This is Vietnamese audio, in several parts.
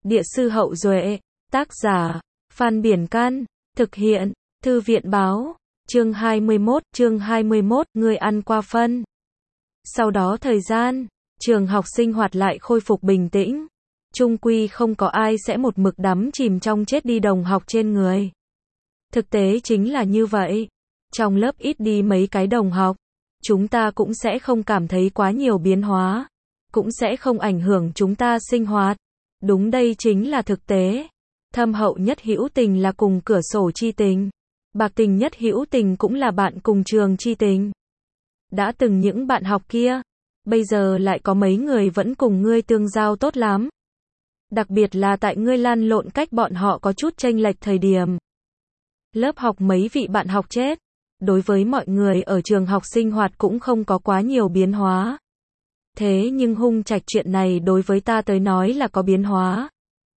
Địa sư Hậu Duệ, tác giả, Phan Biển Can, thực hiện, Thư viện Báo, chương 21, người ăn qua phân. Sau đó thời gian, trường học sinh hoạt lại khôi phục bình tĩnh. Chung quy không có ai sẽ một mực đắm chìm trong chết đi đồng học trên người. Thực tế chính là như vậy. Trong lớp ít đi mấy cái đồng học, chúng ta cũng sẽ không cảm thấy quá nhiều biến hóa, cũng sẽ không ảnh hưởng chúng ta sinh hoạt. Đúng, đây chính là thực tế. Thâm hậu nhất hữu tình là cùng cửa sổ chi tình. Bạc tình nhất hữu tình cũng là bạn cùng trường chi tình. Đã từng những bạn học kia, bây giờ lại có mấy người vẫn cùng ngươi tương giao tốt lắm. Đặc biệt là tại ngươi lăn lộn cách bọn họ có chút chênh lệch thời điểm. Lớp học mấy vị bạn học chết. Đối với mọi người ở trường học sinh hoạt cũng không có quá nhiều biến hóa. Thế nhưng Hung Trạch chuyện này đối với ta tới nói là có biến hóa.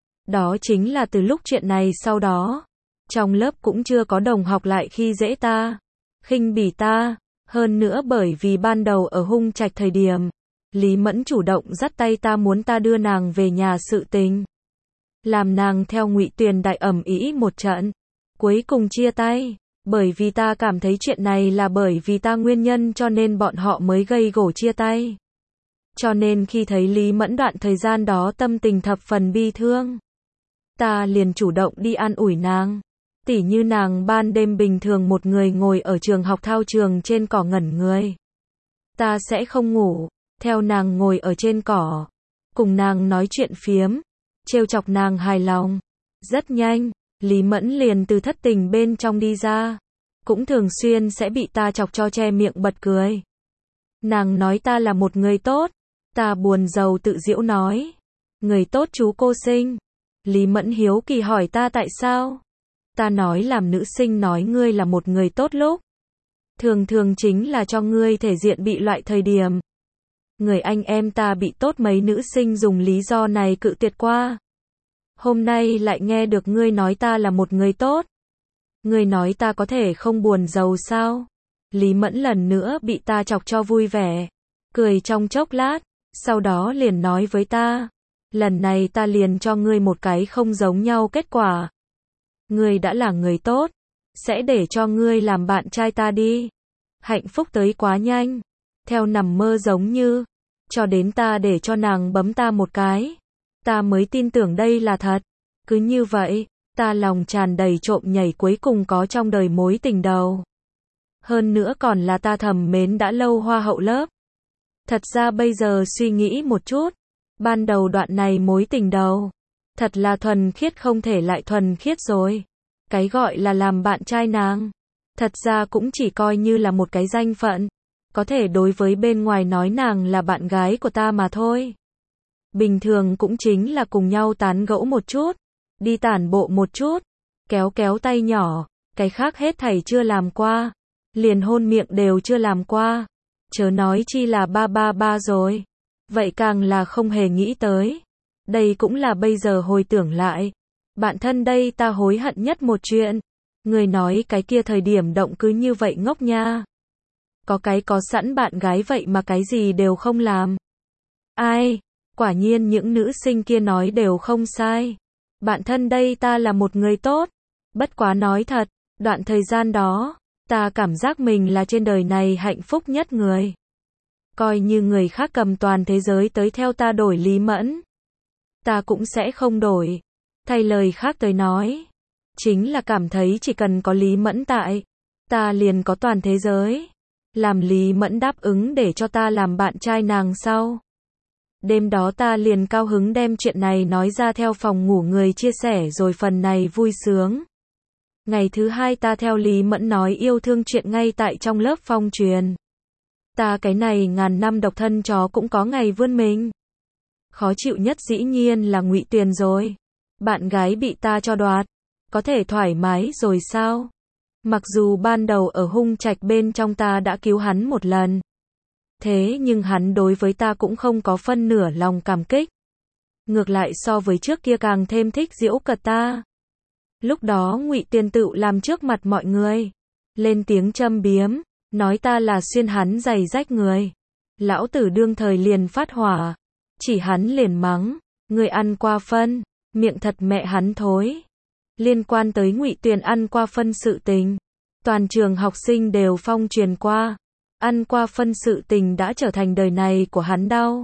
Đó chính là từ lúc chuyện này sau đó, trong lớp cũng chưa có đồng học lại khi dễ ta, khinh bỉ ta. Hơn nữa bởi vì ban đầu ở Hung Trạch thời điểm, Lý Mẫn chủ động dắt tay ta muốn ta đưa nàng về nhà sự tình, làm nàng theo Ngụy Tuyền đại ầm ĩ một trận, cuối cùng chia tay. Bởi vì ta cảm thấy chuyện này là bởi vì ta nguyên nhân cho nên bọn họ mới gây gổ chia tay. Cho nên khi thấy Lý Mẫn đoạn thời gian đó tâm tình thập phần bi thương, ta liền chủ động đi an ủi nàng. Tỉ như nàng ban đêm bình thường một người ngồi ở trường học thao trường trên cỏ ngẩn người. Ta sẽ không ngủ, theo nàng ngồi ở trên cỏ, cùng nàng nói chuyện phiếm, trêu chọc nàng hài lòng. Rất nhanh, Lý Mẫn liền từ thất tình bên trong đi ra, cũng thường xuyên sẽ bị ta chọc cho che miệng bật cười. Nàng nói ta là một người tốt, ta buồn rầu tự giễu nói, người tốt chú cô sinh. Lý Mẫn hiếu kỳ hỏi ta tại sao. Ta nói làm nữ sinh nói ngươi là một người tốt lúc thường thường chính là cho ngươi thể diện bị loại thời điểm. Người anh em ta bị tốt mấy nữ sinh dùng lý do này cự tuyệt qua. Hôm nay lại nghe được ngươi nói ta là một người tốt. Ngươi nói ta có thể không buồn rầu sao? Lý Mẫn lần nữa bị ta chọc cho vui vẻ, cười trong chốc lát, sau đó liền nói với ta, lần này ta liền cho ngươi một cái không giống nhau kết quả. Ngươi đã là người tốt, sẽ để cho ngươi làm bạn trai ta đi. Hạnh phúc tới quá nhanh, theo nằm mơ giống như, cho đến ta để cho nàng bấm ta một cái, ta mới tin tưởng đây là thật. Cứ như vậy, ta lòng tràn đầy trộm nhảy cuối cùng có trong đời mối tình đầu. Hơn nữa còn là ta thầm mến đã lâu hoa hậu lớp. Thật ra bây giờ suy nghĩ một chút, ban đầu đoạn này mối tình đầu, thật là thuần khiết không thể lại thuần khiết rồi. Cái gọi là làm bạn trai nàng, thật ra cũng chỉ coi như là một cái danh phận, có thể đối với bên ngoài nói nàng là bạn gái của ta mà thôi. Bình thường cũng chính là cùng nhau tán gẫu một chút, đi tản bộ một chút, kéo kéo tay nhỏ, cái khác hết thảy chưa làm qua, liền hôn miệng đều chưa làm qua, chớ nói chi là ba rồi. Vậy càng là không hề nghĩ tới. Đây cũng là bây giờ hồi tưởng lại, bạn thân đây ta hối hận nhất một chuyện. Người nói cái kia thời điểm động cứ như vậy ngốc nha. Có cái có sẵn bạn gái vậy mà cái gì đều không làm. Ai, quả nhiên những nữ sinh kia nói đều không sai. Bạn thân đây ta là một người tốt. Bất quá nói thật, đoạn thời gian đó, ta cảm giác mình là trên đời này hạnh phúc nhất người. Coi như người khác cầm toàn thế giới tới theo ta đổi Lý Mẫn, ta cũng sẽ không đổi. Thay lời khác tới nói, chính là cảm thấy chỉ cần có Lý Mẫn tại, ta liền có toàn thế giới. Làm Lý Mẫn đáp ứng để cho ta làm bạn trai nàng sau. Đêm đó ta liền cao hứng đem chuyện này nói ra theo phòng ngủ người chia sẻ rồi phần này vui sướng. Ngày thứ hai ta theo Lý Mẫn nói yêu thương chuyện ngay tại trong lớp phong truyền. Ta cái này ngàn năm độc thân chó cũng có ngày vươn mình. Khó chịu nhất dĩ nhiên là Ngụy Tuyền rồi. Bạn gái bị ta cho đoạt, có thể thoải mái rồi sao? Mặc dù ban đầu ở Hung Trạch bên trong ta đã cứu hắn một lần, thế nhưng hắn đối với ta cũng không có phân nửa lòng cảm kích. Ngược lại so với trước kia càng thêm thích giễu cợt ta. Lúc đó Ngụy Tuyền tự làm trước mặt mọi người, lên tiếng châm biếm, nói ta là xuyên hắn giày rách người. Lão tử đương thời liền phát hỏa, chỉ hắn liền mắng, người ăn qua phân, miệng thật mẹ hắn thối. Liên quan tới Ngụy Tuyền ăn qua phân sự tình, toàn trường học sinh đều phong truyền qua. Ăn qua phân sự tình đã trở thành đời này của hắn đau.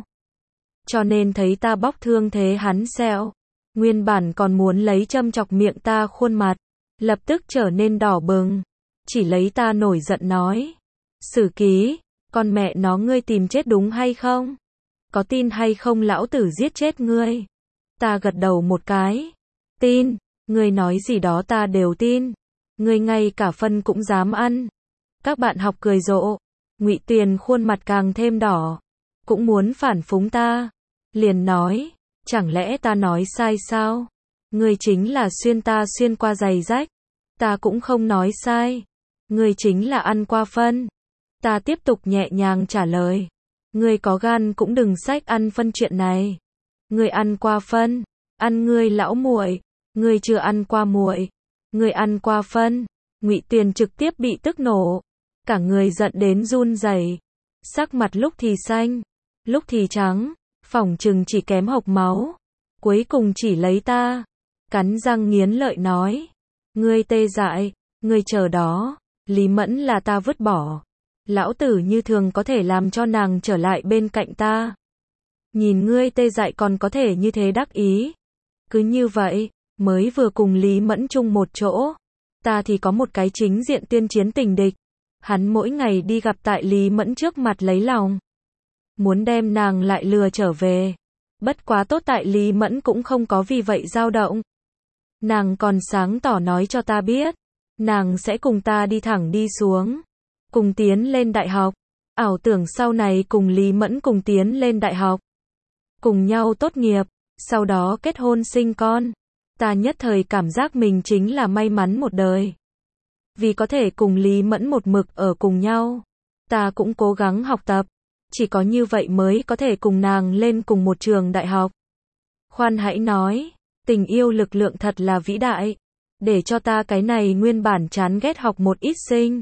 Cho nên thấy ta bóc thương thế hắn sẹo, nguyên bản còn muốn lấy châm chọc miệng ta khuôn mặt, lập tức trở nên đỏ bừng. Chỉ lấy ta nổi giận nói. Sử ký, con mẹ nó ngươi tìm chết đúng hay không? Có tin hay không lão tử giết chết ngươi? Ta gật đầu một cái. Tin, ngươi nói gì đó ta đều tin. Ngươi ngay cả phân cũng dám ăn. Các bạn học cười rộ. Ngụy Tuyền khuôn mặt càng thêm đỏ, cũng muốn phản phúng ta. Liền nói, chẳng lẽ ta nói sai sao? Ngươi chính là xuyên ta xuyên qua giày rách. Ta cũng không nói sai. Ngươi chính là ăn qua phân. Ta tiếp tục nhẹ nhàng trả lời. Ngươi có gan cũng đừng xách ăn phân chuyện này. Ngươi ăn qua phân, ăn ngươi lão muội, ngươi chưa ăn qua muội, ngươi ăn qua phân. Ngụy Tuyền trực tiếp bị tức nổ, cả người giận đến run rẩy, sắc mặt lúc thì xanh, lúc thì trắng, phỏng chừng chỉ kém hộc máu. Cuối cùng chỉ lấy ta, cắn răng nghiến lợi nói, ngươi tê dại, ngươi chờ đó, Lý Mẫn là ta vứt bỏ. Lão tử như thường có thể làm cho nàng trở lại bên cạnh ta. Nhìn ngươi tê dại còn có thể như thế đắc ý. Cứ như vậy, mới vừa cùng Lý Mẫn chung một chỗ. Ta thì có một cái chính diện tiên chiến tình địch. Hắn mỗi ngày đi gặp tại Lý Mẫn trước mặt lấy lòng. Muốn đem nàng lại lừa trở về. Bất quá tốt tại Lý Mẫn cũng không có vì vậy dao động. Nàng còn sáng tỏ nói cho ta biết. Nàng sẽ cùng ta đi thẳng đi xuống. Cùng tiến lên đại học. Ảo tưởng sau này cùng Lý Mẫn cùng tiến lên đại học. Cùng nhau tốt nghiệp. Sau đó kết hôn sinh con. Ta nhất thời cảm giác mình chính là may mắn một đời. Vì có thể cùng Lý Mẫn một mực ở cùng nhau. Ta cũng cố gắng học tập. Chỉ có như vậy mới có thể cùng nàng lên cùng một trường đại học. Khoan hãy nói. Tình yêu lực lượng thật là vĩ đại. Để cho ta cái này nguyên bản chán ghét học một ít sinh.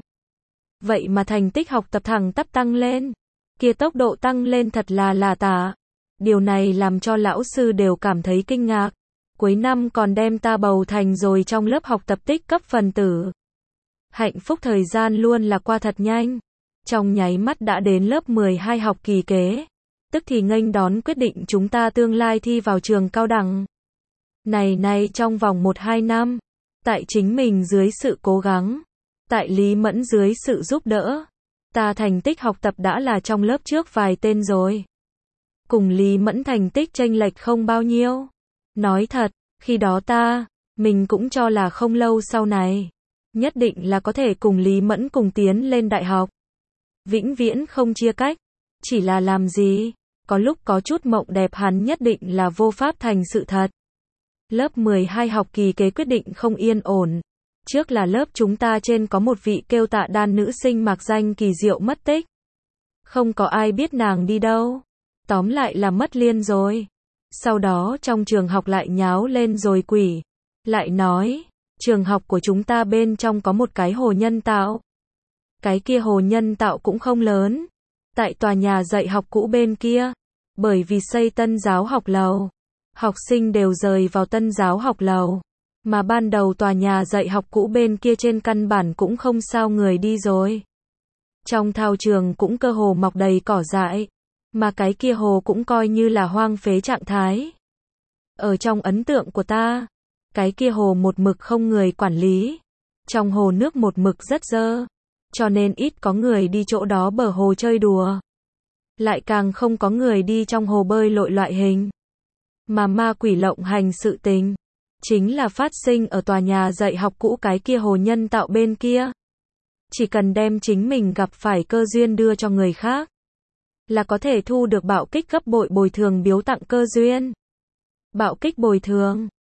Vậy mà thành tích học tập thẳng tắp tăng lên. Kia tốc độ tăng lên thật là tả. Điều này làm cho lão sư đều cảm thấy kinh ngạc. Cuối năm còn đem ta bầu thành rồi trong lớp học tập tích cấp phần tử. Hạnh phúc thời gian luôn là qua thật nhanh. Trong nháy mắt đã đến lớp 12 học kỳ kế. Tức thì nghênh đón quyết định chúng ta tương lai thi vào trường cao đẳng. Này trong vòng 1-2 năm. Tại chính mình dưới sự cố gắng. Tại Lý Mẫn dưới sự giúp đỡ. Ta thành tích học tập đã là trong lớp trước vài tên rồi. Cùng Lý Mẫn thành tích chênh lệch không bao nhiêu. Nói thật, khi đó mình cũng cho là không lâu sau này. Nhất định là có thể cùng Lý Mẫn cùng tiến lên đại học. Vĩnh viễn không chia cách. Chỉ là làm gì? Có lúc có chút mộng đẹp hắn nhất định là vô pháp thành sự thật. Lớp 12 học kỳ kế quyết định không yên ổn. Trước là lớp chúng ta trên có một vị kêu Tạ Đan nữ sinh mặc danh kỳ diệu mất tích. Không có ai biết nàng đi đâu. Tóm lại là mất liên rồi. Sau đó trong trường học lại nháo lên rồi quỷ. Lại nói, trường học của chúng ta bên trong có một cái hồ nhân tạo. Cái kia hồ nhân tạo cũng không lớn. Tại tòa nhà dạy học cũ bên kia. Bởi vì xây tân giáo học lầu. Học sinh đều rời vào tân giáo học lầu. Mà ban đầu tòa nhà dạy học cũ bên kia trên căn bản cũng không sao người đi rồi. Trong thao trường cũng cơ hồ mọc đầy cỏ dại. Mà cái kia hồ cũng coi như là hoang phế trạng thái. Ở trong ấn tượng của ta, cái kia hồ một mực không người quản lý. Trong hồ nước một mực rất dơ. Cho nên ít có người đi chỗ đó bờ hồ chơi đùa. Lại càng không có người đi trong hồ bơi lội loại hình. Mà ma quỷ lộng hành sự tình. Chính là phát sinh ở tòa nhà dạy học cũ cái kia hồ nhân tạo bên kia. Chỉ cần đem chính mình gặp phải cơ duyên đưa cho người khác. Là có thể thu được bạo kích gấp bội bồi thường biếu tặng cơ duyên. Bạo kích bồi thường.